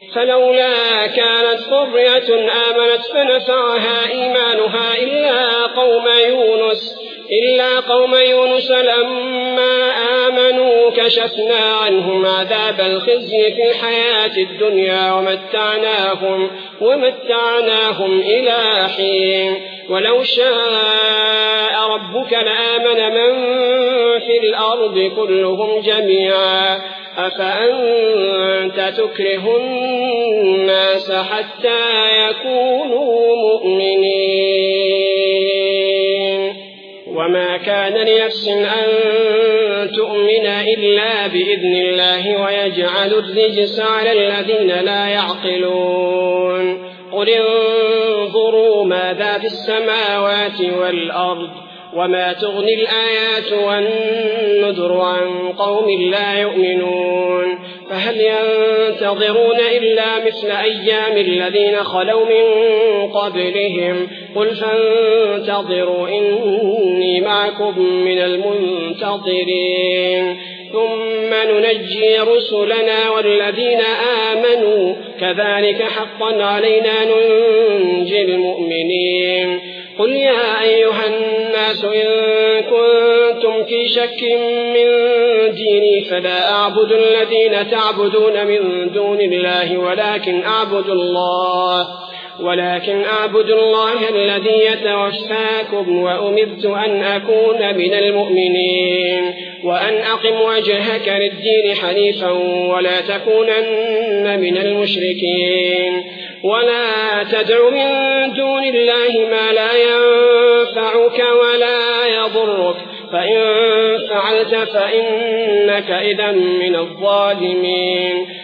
فلولا كانت قرية آمنت فنفعها إيمانها إلا قوم يونس لما آمنوا كشفنا عنهم عذاب الخزي في الحياة الدنيا ومتعناهم إلى حين ولو شاء ربك لآمن من في الأرض كلهم جميعا أفأنت تكره الناس حتى يكونوا مؤمنين وما كان لنفس أن تؤمن إلا بإذن الله ويجعل الرجس على الذين لا يعقلون قل انظروا ماذا في السماوات والأرض وما تغني الآيات والنذر عن قوم لا يؤمنون فهل ينتظرون إلا مثل أيام الذين خلوا من قبلهم قل فانتظروا إني معكم من المنتظرين ثم ننجي رسلنا والذين آمنوا كذلك حقا علينا ننجي المؤمنين قل يا أيها الناس إن كنتم في شك من ديني فلا أعبد الذين تعبدون من دون الله ولكن أعبد الله الذي يتوفاكم وأمرت أن أكون من المؤمنين وأن أقم وجهك للدين حنيفا ولا تكونن من المشركين ولا تدع من دون الله ما لا ينفعك ولا يضرك فإن فعلت فإنك إذا من الظالمين